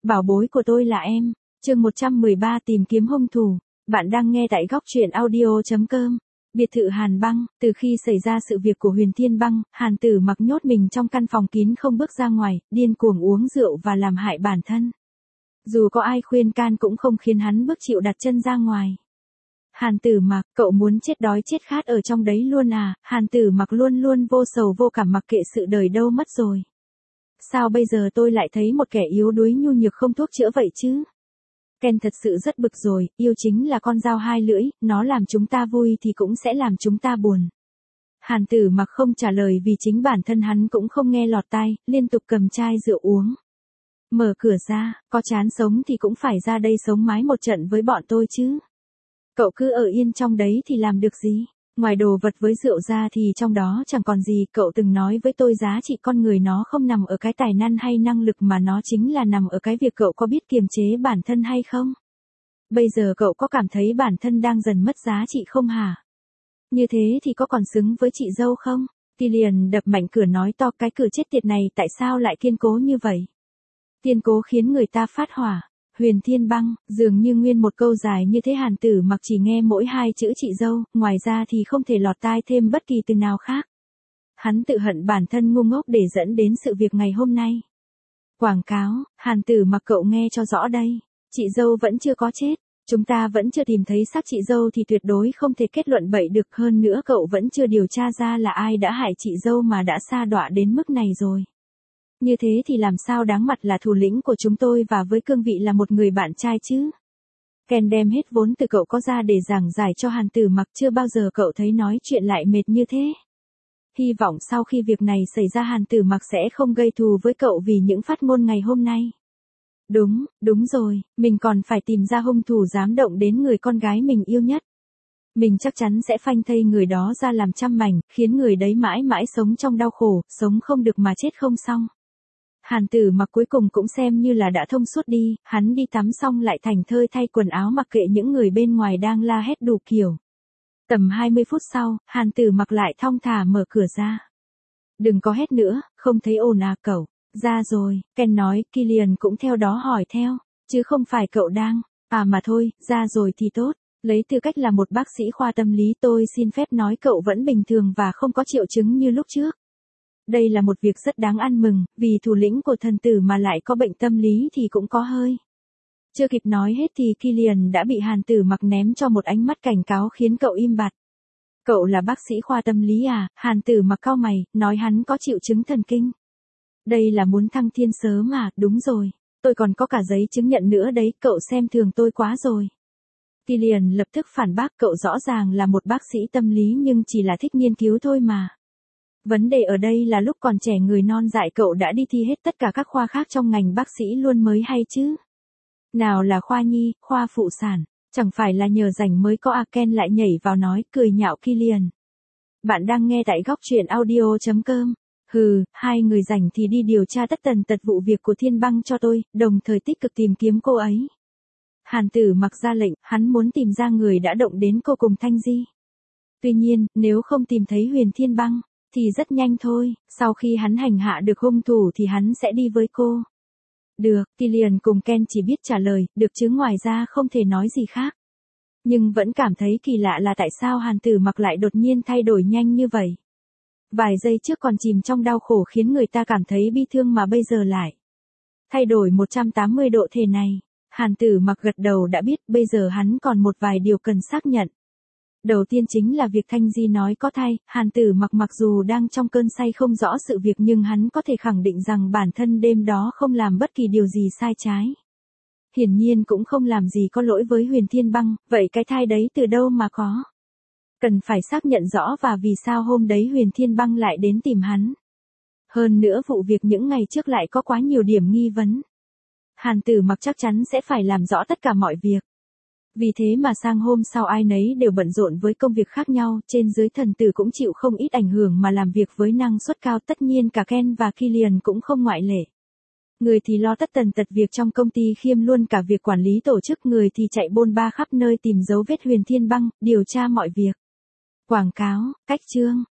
Bảo bối của tôi là em. Chương 113 tìm kiếm hung thủ. Bạn đang nghe tại góc truyện audio.com. Biệt thự Hàn Băng, từ khi xảy ra sự việc của Huyền Thiên Băng, Hàn Tử Mặc nhốt mình trong căn phòng kín không bước ra ngoài, điên cuồng uống rượu và làm hại bản thân. Dù có ai khuyên can cũng không khiến hắn bước chịu đặt chân ra ngoài. Hàn Tử Mặc, cậu muốn chết đói chết khát ở trong đấy luôn à? Hàn Tử Mặc luôn luôn vô sầu vô cảm mặc kệ sự đời đâu mất rồi. Sao bây giờ tôi lại thấy một kẻ yếu đuối nhu nhược không thuốc chữa vậy chứ? Ken thật sự rất bực rồi, yêu chính là con dao hai lưỡi, nó làm chúng ta vui thì cũng sẽ làm chúng ta buồn. Hàn Tử Mặc không trả lời vì chính bản thân hắn cũng không nghe lọt tai, liên tục cầm chai rượu uống. Mở cửa ra, có chán sống thì cũng phải ra đây sống mái một trận với bọn tôi chứ. Cậu cứ ở yên trong đấy thì làm được gì? Ngoài đồ vật với rượu ra thì trong đó chẳng còn gì. Cậu từng nói với tôi giá trị con người nó không nằm ở cái tài năng hay năng lực mà nó chính là nằm ở cái việc cậu có biết kiềm chế bản thân hay không? Bây giờ cậu có cảm thấy bản thân đang dần mất giá trị không hả? Như thế thì có còn xứng với chị dâu không? Killian đập mạnh cửa nói to, cái cửa chết tiệt này tại sao lại kiên cố như vậy? Kiên cố khiến người ta phát hỏa. Huyền Thiên Băng, dường như nguyên một câu dài như thế Hàn Tử Mặc chỉ nghe mỗi hai chữ chị dâu, ngoài ra thì không thể lọt tai thêm bất kỳ từ nào khác. Hắn tự hận bản thân ngu ngốc để dẫn đến sự việc ngày hôm nay. Quảng cáo, Hàn Tử Mặc cậu nghe cho rõ đây, chị dâu vẫn chưa có chết, chúng ta vẫn chưa tìm thấy xác chị dâu thì tuyệt đối không thể kết luận bậy được, hơn nữa cậu vẫn chưa điều tra ra là ai đã hại chị dâu mà đã sa đọa đến mức này rồi. Như thế thì làm sao đáng mặt là thủ lĩnh của chúng tôi và với cương vị là một người bạn trai chứ? Ken đem hết vốn từ cậu có ra để giảng giải cho Hàn Tử Mặc, chưa bao giờ cậu thấy nói chuyện lại mệt như thế. Hy vọng sau khi việc này xảy ra Hàn Tử Mặc sẽ không gây thù với cậu vì những phát ngôn ngày hôm nay. Đúng rồi, mình còn phải tìm ra hung thủ dám động đến người con gái mình yêu nhất. Mình chắc chắn sẽ phanh thây người đó ra làm trăm mảnh, khiến người đấy mãi mãi sống trong đau khổ, sống không được mà chết không xong. Hàn Tử Mặc cuối cùng cũng xem như là đã thông suốt đi, hắn đi tắm xong lại thành thơi thay quần áo mặc kệ những người bên ngoài đang la hét đủ kiểu. Tầm 20 phút sau, Hàn Tử Mặc lại thong thả mở cửa ra. Đừng có hét nữa, không thấy ồn à cậu. Ra rồi, Ken nói, Killian cũng theo đó hỏi theo, chứ không phải cậu đang, mà thôi, ra rồi thì tốt. Lấy tư cách là một bác sĩ khoa tâm lý tôi xin phép nói cậu vẫn bình thường và không có triệu chứng như lúc trước. Đây là một việc rất đáng ăn mừng, vì thủ lĩnh của thần tử mà lại có bệnh tâm lý thì cũng có hơi. Chưa kịp nói hết thì Killian đã bị Hàn Tử Mặc ném cho một ánh mắt cảnh cáo khiến cậu im bặt. Cậu là bác sĩ khoa tâm lý à? Hàn Tử Mặc cau mày, nói hắn có triệu chứng thần kinh. Đây là muốn thăng thiên sớm mà, đúng rồi. Tôi còn có cả giấy chứng nhận nữa đấy, cậu xem thường tôi quá rồi. Killian lập tức phản bác, cậu rõ ràng là một bác sĩ tâm lý nhưng chỉ là thích nghiên cứu thôi mà. Vấn đề ở đây là lúc còn trẻ người non dại cậu đã đi thi hết tất cả các khoa khác trong ngành bác sĩ luôn mới hay chứ. Nào là khoa nhi, khoa phụ sản, chẳng phải là nhờ rảnh mới có Ken lại nhảy vào nói, cười nhạo Killian. Bạn đang nghe tại góc truyện audio.com. Hai người rảnh thì đi điều tra tất tần tật vụ việc của Thiên Băng cho tôi, đồng thời tích cực tìm kiếm cô ấy. Hàn Tử Mặc ra lệnh, hắn muốn tìm ra người đã động đến cô cùng Thanh Di. Tuy nhiên, nếu không tìm thấy Huyền Thiên Băng, thì rất nhanh thôi, sau khi hắn hành hạ được hung thủ thì hắn sẽ đi với cô. Được, Killian cùng Ken chỉ biết trả lời, được chứ ngoài ra không thể nói gì khác. Nhưng vẫn cảm thấy kỳ lạ là tại sao Hàn Tử Mặc lại đột nhiên thay đổi nhanh như vậy. Vài giây trước còn chìm trong đau khổ khiến người ta cảm thấy bi thương mà bây giờ lại thay đổi 180 độ thế này. Hàn Tử Mặc gật đầu đã biết, bây giờ hắn còn một vài điều cần xác nhận. Đầu tiên chính là việc Thanh Di nói có thai, Hàn Tử Mặc mặc dù đang trong cơn say không rõ sự việc nhưng hắn có thể khẳng định rằng bản thân đêm đó không làm bất kỳ điều gì sai trái. Hiển nhiên cũng không làm gì có lỗi với Huyền Thiên Băng, vậy cái thai đấy từ đâu mà có? Cần phải xác nhận rõ và vì sao hôm đấy Huyền Thiên Băng lại đến tìm hắn. Hơn nữa vụ việc những ngày trước lại có quá nhiều điểm nghi vấn. Hàn Tử Mặc chắc chắn sẽ phải làm rõ tất cả mọi việc. Vì thế mà sang hôm sau ai nấy đều bận rộn với công việc khác nhau, trên dưới thần tử cũng chịu không ít ảnh hưởng mà làm việc với năng suất cao, tất nhiên cả Ken và Killian cũng không ngoại lệ. Người thì lo tất tần tật việc trong công ty khiêm luôn cả việc quản lý tổ chức, người thì chạy bôn ba khắp nơi tìm dấu vết Huyền Thiên Băng, điều tra mọi việc. Quảng cáo, cách chương,